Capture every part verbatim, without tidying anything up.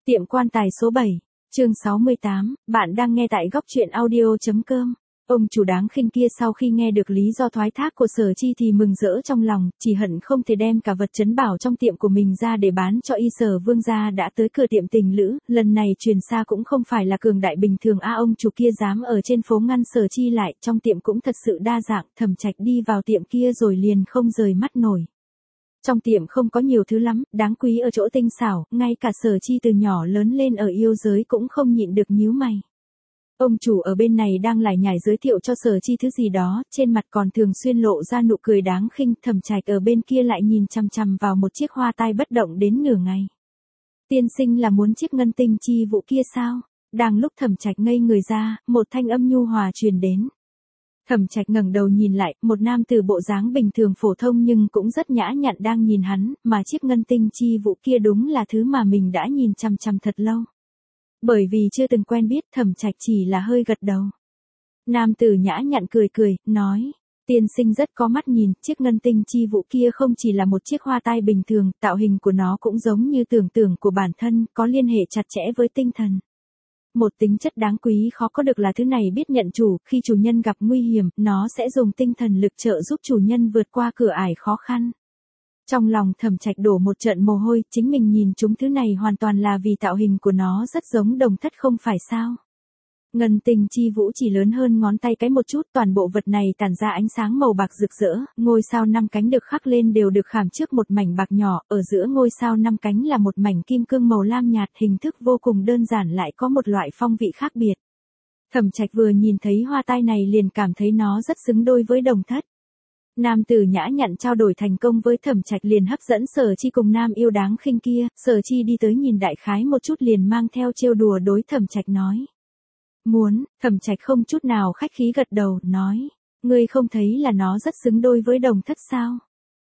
Tiệm quan tài số bảy, chương sáu mươi tám, bạn đang nghe tại góc truyện audio.com. Ông chủ đáng khinh kia sau khi nghe được lý do thoái thác của Sở Chi thì mừng rỡ trong lòng, chỉ hận không thể đem cả vật trấn bảo trong tiệm của mình ra để bán cho y. Sở Vương gia đã tới cửa tiệm tình lữ, lần này truyền xa cũng không phải là cường đại bình thường a ông chủ kia dám ở trên phố ngăn Sở Chi lại, trong tiệm cũng thật sự đa dạng, Thẩm Trạch đi vào tiệm kia rồi liền không rời mắt nổi. Trong tiệm không có nhiều thứ lắm, đáng quý ở chỗ tinh xảo, ngay cả Sở Chi từ nhỏ lớn lên ở yêu giới cũng không nhịn được nhíu mày. Ông chủ ở bên này đang lải nhải giới thiệu cho Sở Chi thứ gì đó, trên mặt còn thường xuyên lộ ra nụ cười đáng khinh, Thẩm Trạch ở bên kia lại nhìn chằm chằm vào một chiếc hoa tai bất động đến nửa ngày. Tiên sinh là muốn chiếc ngân tinh chi vũ kia sao? Đang lúc Thẩm Trạch ngây người ra, một thanh âm nhu hòa truyền đến. Thẩm Trạch ngẩng đầu nhìn lại, một nam tử bộ dáng bình thường phổ thông nhưng cũng rất nhã nhặn đang nhìn hắn, mà chiếc ngân tinh chi vũ kia đúng là thứ mà mình đã nhìn chằm chằm thật lâu. Bởi vì chưa từng quen biết, Thẩm Trạch chỉ là hơi gật đầu. Nam tử nhã nhặn cười cười, nói, tiên sinh rất có mắt nhìn, chiếc ngân tinh chi vũ kia không chỉ là một chiếc hoa tai bình thường, tạo hình của nó cũng giống như tưởng tượng của bản thân, có liên hệ chặt chẽ với tinh thần. Một tính chất đáng quý khó có được là thứ này biết nhận chủ, khi chủ nhân gặp nguy hiểm, nó sẽ dùng tinh thần lực trợ giúp chủ nhân vượt qua cửa ải khó khăn. Trong lòng Thẩm Trạch đổ một trận mồ hôi, chính mình nhìn chúng thứ này hoàn toàn là vì tạo hình của nó rất giống đồng thất không phải sao. Ngân tinh chi vũ chỉ lớn hơn ngón tay cái một chút, toàn bộ vật này tản ra ánh sáng màu bạc rực rỡ, ngôi sao năm cánh được khắc lên đều được khảm trước một mảnh bạc nhỏ, ở giữa ngôi sao năm cánh là một mảnh kim cương màu lam nhạt, hình thức vô cùng đơn giản lại có một loại phong vị khác biệt. Thẩm Trạch vừa nhìn thấy hoa tai này liền cảm thấy nó rất xứng đôi với đồng thất. Nam tử nhã nhặn trao đổi thành công với Thẩm Trạch liền hấp dẫn Sở Chi cùng nam yêu đáng khinh kia, Sở Chi đi tới nhìn đại khái một chút liền mang theo trêu đùa đối Thẩm Trạch nói. Muốn, Thẩm Trạch không chút nào khách khí gật đầu, nói, ngươi không thấy là nó rất xứng đôi với đồng thất sao?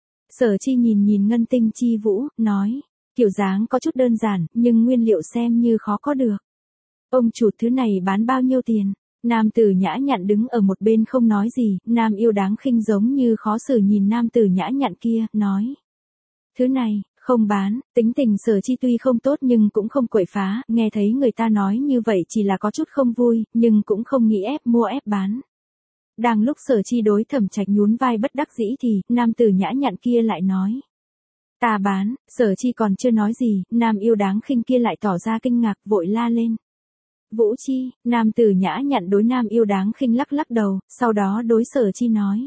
Sở Chi nhìn nhìn ngân tinh chi vũ, nói, kiểu dáng có chút đơn giản, nhưng nguyên liệu xem như khó có được. Ông chủ thứ này bán bao nhiêu tiền? Nam tử nhã nhặn đứng ở một bên không nói gì, nam yêu đáng khinh giống như khó xử nhìn nam tử nhã nhặn kia, nói. Thứ này, không bán, tính tình Sở Chi tuy không tốt nhưng cũng không quậy phá, nghe thấy người ta nói như vậy chỉ là có chút không vui, nhưng cũng không nghĩ ép mua ép bán. Đang lúc Sở Chi đối Thẩm Trạch nhún vai bất đắc dĩ thì, nam tử nhã nhặn kia lại nói. Ta bán, Sở Chi còn chưa nói gì, nam yêu đáng khinh kia lại tỏ ra kinh ngạc vội la lên. Vũ Chi, nam tử nhã nhặn đối nam yêu đáng khinh lắc lắc đầu, sau đó đối Sở Chi nói.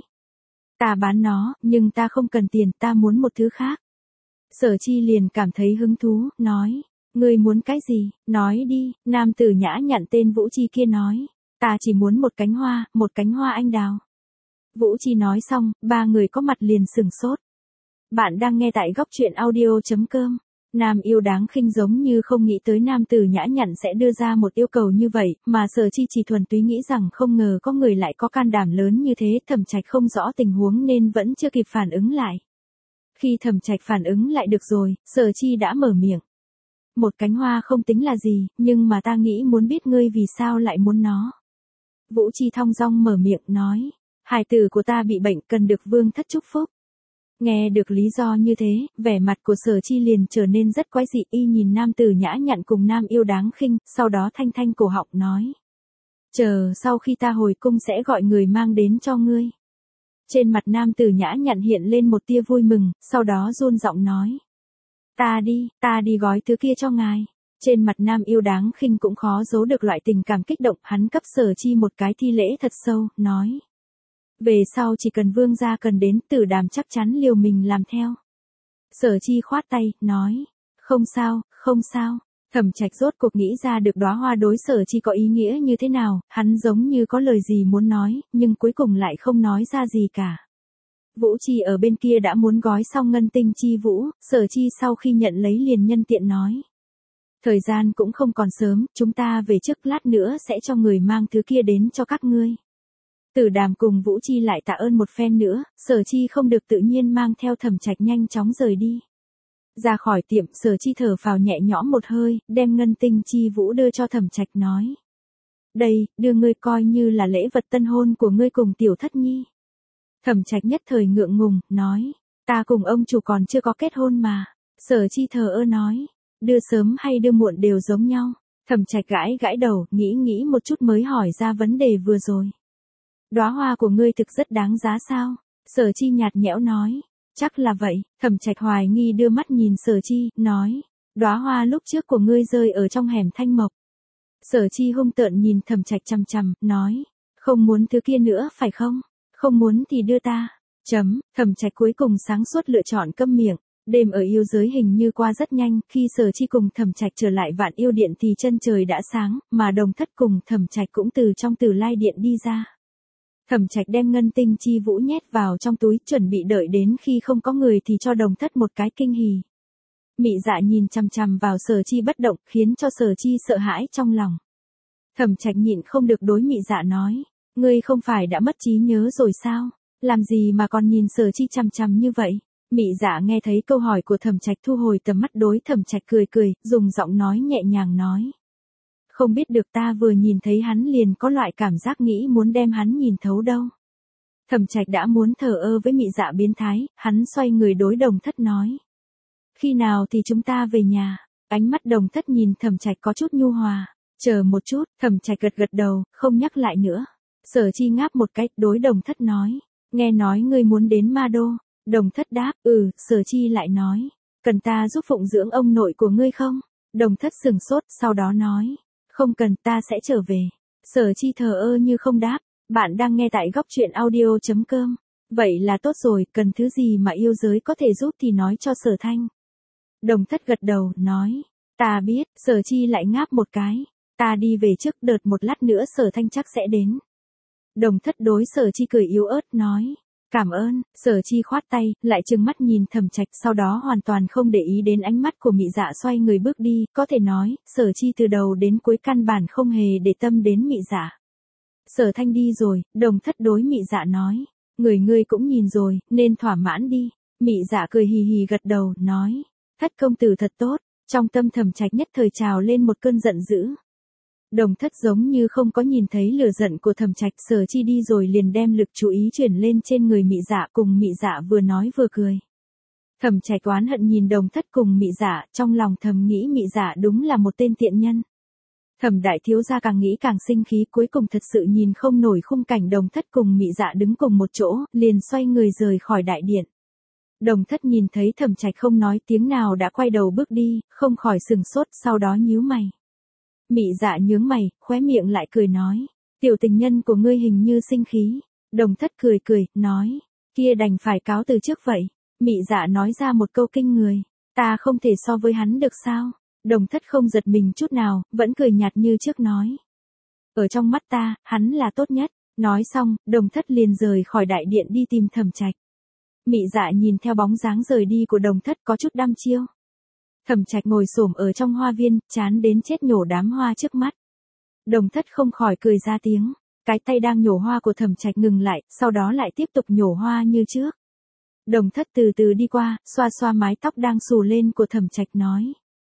Ta bán nó, nhưng ta không cần tiền, ta muốn một thứ khác. Sở Chi liền cảm thấy hứng thú, nói, ngươi muốn cái gì, nói đi, nam tử nhã nhặn tên Vũ Chi kia nói, ta chỉ muốn một cánh hoa, một cánh hoa anh đào. Vũ Chi nói xong, ba người có mặt liền sừng sốt. Bạn đang nghe tại góc truyện audio.com. Nam yêu đáng khinh giống như không nghĩ tới nam tử nhã nhặn sẽ đưa ra một yêu cầu như vậy, mà Sở Chi chỉ thuần túy nghĩ rằng không ngờ có người lại có can đảm lớn như thế, Thẩm Trạch không rõ tình huống nên vẫn chưa kịp phản ứng lại. Khi Thẩm Trạch phản ứng lại được rồi, Sở Chi đã mở miệng. Một cánh hoa không tính là gì, nhưng mà ta nghĩ muốn biết ngươi vì sao lại muốn nó. Vũ Chi thong dong mở miệng nói, hài tử của ta bị bệnh cần được vương thất chúc phúc. Nghe được lý do như thế, vẻ mặt của Sở Chi liền trở nên rất quái dị, y nhìn nam tử nhã nhặn cùng nam yêu đáng khinh, sau đó thanh thanh cổ họng nói. Chờ sau khi ta hồi cung sẽ gọi người mang đến cho ngươi. Trên mặt nam tử nhã nhặn hiện lên một tia vui mừng, sau đó run giọng nói. Ta đi, ta đi gói thứ kia cho ngài. Trên mặt nam yêu đáng khinh cũng khó giấu được loại tình cảm kích động, hắn cấp Sở Chi một cái thi lễ thật sâu, nói. Về sau chỉ cần vương gia cần đến, Tử Đàm chắc chắn liều mình làm theo. Sở Chi khoát tay, nói. Không sao, không sao. Thẩm Trạch rốt cuộc nghĩ ra được đóa hoa đối Sở Chi có ý nghĩa như thế nào, hắn giống như có lời gì muốn nói, nhưng cuối cùng lại không nói ra gì cả. Vũ Chi ở bên kia đã muốn gói xong ngân tinh chi vũ, Sở Chi sau khi nhận lấy liền nhân tiện nói. Thời gian cũng không còn sớm, chúng ta về trước, lát nữa sẽ cho người mang thứ kia đến cho các ngươi. Tử Đàm cùng Vũ Chi lại tạ ơn một phen nữa, Sở Chi không được tự nhiên mang theo Thẩm Trạch nhanh chóng rời đi. Ra khỏi tiệm, Sở Chi thở phào nhẹ nhõm một hơi, đem ngân tinh chi vũ đưa cho Thẩm Trạch nói. Đây, đưa ngươi coi như là lễ vật tân hôn của ngươi cùng tiểu thất nhi. Thẩm Trạch nhất thời ngượng ngùng, nói. Ta cùng ông chủ còn chưa có kết hôn mà. Sở Chi thờ ơ nói. đưa sớm hay đưa muộn đều giống nhau. Thẩm Trạch gãi gãi đầu, nghĩ nghĩ một chút mới hỏi ra vấn đề vừa rồi. Đóa hoa của ngươi thực rất đáng giá sao? Sở Chi nhạt nhẽo nói. Chắc là vậy. Thẩm Trạch hoài nghi đưa mắt nhìn Sở Chi, nói. Đóa hoa lúc trước của ngươi rơi ở trong hẻm Thanh Mộc. Sở Chi hung tợn nhìn Thẩm Trạch chằm chằm, nói. Không muốn thứ kia nữa phải không? Không muốn thì đưa ta. Chấm, Thẩm Trạch cuối cùng sáng suốt lựa chọn câm miệng. Đêm ở yêu giới hình như qua rất nhanh, khi Sở Chi cùng Thẩm Trạch trở lại Vạn Yêu Điện thì chân trời đã sáng, mà Đồng Thất cùng Thẩm Trạch cũng từ trong Từ Lai Điện đi ra. Thẩm Trạch đem ngân tinh chi vũ nhét vào trong túi, chuẩn bị đợi đến khi không có người thì cho Đồng Thất một cái kinh hỉ. Mị Dạ nhìn chằm chằm vào Sở Chi bất động, khiến cho Sở Chi sợ hãi trong lòng. Thẩm Trạch nhịn không được đối Mị Dạ nói, ngươi không phải đã mất trí nhớ rồi sao? Làm gì mà còn nhìn Sở Chi chằm chằm như vậy? Mị Dạ nghe thấy câu hỏi của Thẩm Trạch thu hồi tầm mắt đối Thẩm Trạch cười cười, dùng giọng nói nhẹ nhàng nói. Không biết được ta vừa nhìn thấy hắn liền có loại cảm giác nghĩ muốn đem hắn nhìn thấu đâu. Thẩm Trạch đã muốn thờ ơ với Mị Dạ biến thái, hắn xoay người đối Đồng Thất nói. Khi nào thì chúng ta về nhà? Ánh mắt Đồng Thất nhìn Thẩm Trạch có chút nhu hòa. Chờ một chút, Thẩm Trạch gật gật đầu, không nhắc lại nữa. Sở Chi ngáp một cái, đối Đồng Thất nói. Nghe nói ngươi muốn đến Ma Đô. Đồng Thất đáp, ừ, Sở Chi lại nói. Cần ta giúp phụng dưỡng ông nội của ngươi không? Đồng Thất sừng sốt, sau đó nói. Không cần, ta sẽ trở về. Sở Chi thờ ơ như không đáp. Bạn đang nghe tại góc truyện audio chấm com. Vậy là tốt rồi, cần thứ gì mà yêu giới có thể giúp thì nói cho Sở Thanh. Đồng Thất gật đầu, nói. Ta biết, Sở Chi lại ngáp một cái. Ta đi về trước, đợt một lát nữa Sở Thanh chắc sẽ đến. Đồng Thất đối Sở Chi cười yếu ớt, nói. Cảm ơn. Sở Chi khoát tay, lại trừng mắt nhìn Thẩm Trạch, sau đó hoàn toàn không để ý đến ánh mắt của Mị Dạ, xoay người bước đi, có thể nói, Sở Chi từ đầu đến cuối căn bản không hề để tâm đến Mị Dạ. Sở Thanh đi rồi, Đồng Thất đối Mị Dạ nói, người ngươi cũng nhìn rồi, nên thỏa mãn đi. Mị Dạ cười hì hì gật đầu, nói, Thất công tử thật tốt. Trong tâm Thẩm Trạch nhất thời trào lên một cơn giận dữ. Đồng Thất giống như không có nhìn thấy lửa giận của Thẩm Trạch, Sở Chi đi rồi liền đem lực chú ý chuyển lên trên người Mị Dạ, cùng Mị Dạ vừa nói vừa cười. Thẩm Trạch oán hận nhìn Đồng Thất cùng Mị Dạ, trong lòng thầm nghĩ Mị Dạ đúng là một tên tiện nhân. Thẩm đại thiếu gia càng nghĩ càng sinh khí, cuối cùng thật sự nhìn không nổi khung cảnh Đồng Thất cùng Mị Dạ đứng cùng một chỗ, liền xoay người rời khỏi đại điện. Đồng Thất nhìn thấy Thẩm Trạch không nói tiếng nào đã quay đầu bước đi, không khỏi sừng sốt, sau đó nhíu mày. Mị Dạ nhướng mày, khóe miệng lại cười nói, tiểu tình nhân của ngươi hình như sinh khí. Đồng Thất cười cười, nói, kia đành phải cáo từ trước vậy. Mị Dạ nói ra một câu kinh người, ta không thể so với hắn được sao? Đồng Thất không giật mình chút nào, vẫn cười nhạt như trước nói. Ở trong mắt ta, hắn là tốt nhất. Nói xong, Đồng Thất liền rời khỏi đại điện đi tìm Thẩm Trạch. Mị Dạ nhìn theo bóng dáng rời đi của Đồng Thất có chút đăm chiêu. Thẩm Trạch ngồi xổm ở trong hoa viên, chán đến chết nhổ đám hoa trước mắt. Đồng Thất không khỏi cười ra tiếng. Cái tay đang nhổ hoa của Thẩm Trạch ngừng lại, sau đó lại tiếp tục nhổ hoa như trước. Đồng Thất từ từ đi qua, xoa xoa mái tóc đang xù lên của Thẩm Trạch nói.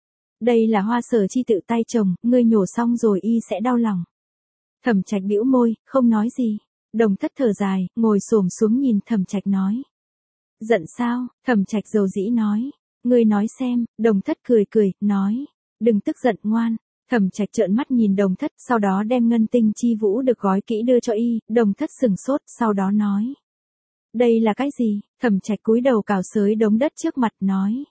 Đây là hoa Sở Chi tự tay trồng, ngươi nhổ xong rồi y sẽ đau lòng. Thẩm Trạch bĩu môi, không nói gì. Đồng Thất thở dài, ngồi xổm xuống nhìn Thẩm Trạch nói. Giận sao? Thẩm Trạch dầu dĩ nói. Ngươi nói xem. Đồng Thất cười cười, nói. Đừng tức giận ngoan. Thẩm Trạch trợn mắt nhìn Đồng Thất, sau đó đem ngân tinh chi vũ được gói kỹ đưa cho y. Đồng Thất sừng sốt, sau đó nói. Đây là cái gì? Thẩm Trạch cúi đầu cào xới đống đất trước mặt, nói.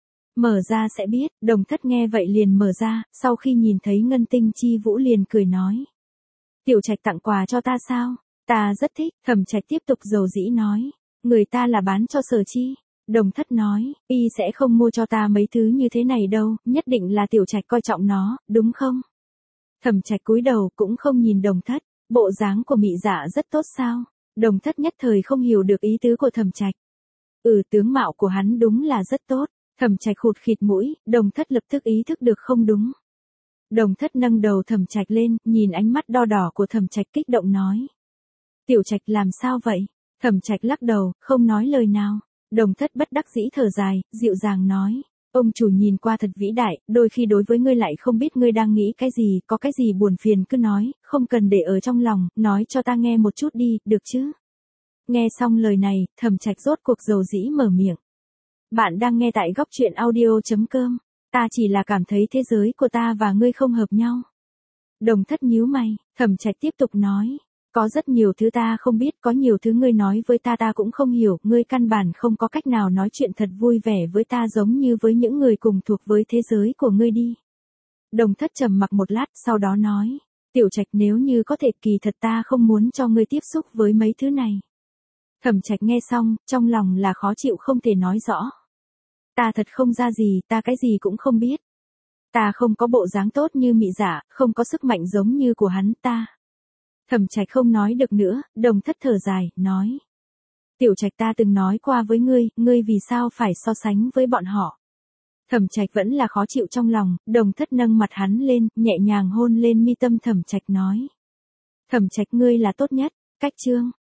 Mở ra sẽ biết. Đồng Thất nghe vậy liền mở ra, sau khi nhìn thấy ngân tinh chi vũ liền cười nói. Tiểu Trạch tặng quà cho ta sao? Ta rất thích. Thẩm Trạch tiếp tục dầu dĩ nói. Người ta là bán cho Sở Chi. Đồng Thất nói, y sẽ không mua cho ta mấy thứ như thế này đâu, nhất định là Tiểu Trạch coi trọng nó, đúng không? Thẩm Trạch cúi đầu cũng không nhìn Đồng Thất, bộ dáng của Mị Dạ rất tốt sao? Đồng Thất nhất thời không hiểu được ý tứ của Thẩm Trạch. Ừ, tướng mạo của hắn đúng là rất tốt. Thẩm Trạch khụt khịt mũi, Đồng Thất lập tức ý thức được không đúng. Đồng Thất nâng đầu Thẩm Trạch lên, nhìn ánh mắt đo đỏ của Thẩm Trạch kích động nói. Tiểu Trạch làm sao vậy? Thẩm Trạch lắc đầu, không nói lời nào. Đồng Thất bất đắc dĩ thở dài, dịu dàng nói. Ông chủ nhìn qua thật vĩ đại, đôi khi đối với ngươi lại không biết ngươi đang nghĩ cái gì, có cái gì buồn phiền cứ nói, không cần để ở trong lòng, nói cho ta nghe một chút đi, được chứ? Nghe xong lời này, Thẩm Trạch rốt cuộc dầu dĩ mở miệng. Bạn đang nghe tại góc truyện audio chấm com. Ta chỉ là cảm thấy thế giới của ta và ngươi không hợp nhau. Đồng Thất nhíu mày, Thẩm Trạch tiếp tục nói. Có rất nhiều thứ ta không biết, có nhiều thứ ngươi nói với ta ta cũng không hiểu, ngươi căn bản không có cách nào nói chuyện thật vui vẻ với ta giống như với những người cùng thuộc với thế giới của ngươi đi. Đồng Thất trầm mặc một lát, sau đó nói. Tiểu Trạch, nếu như có thể, kỳ thật ta không muốn cho ngươi tiếp xúc với mấy thứ này. Thẩm Trạch nghe xong, trong lòng là khó chịu không thể nói rõ. Ta thật không ra gì, ta cái gì cũng không biết. Ta không có bộ dáng tốt như Mị Dạ, không có sức mạnh giống như của hắn ta. Thẩm Trạch không nói được nữa, Đồng Thất thở dài, nói. Tiểu Trạch, ta từng nói qua với ngươi, ngươi vì sao phải so sánh với bọn họ. Thẩm Trạch vẫn là khó chịu trong lòng, Đồng Thất nâng mặt hắn lên, nhẹ nhàng hôn lên mi tâm Thẩm Trạch nói. Thẩm Trạch, ngươi là tốt nhất, cách chương.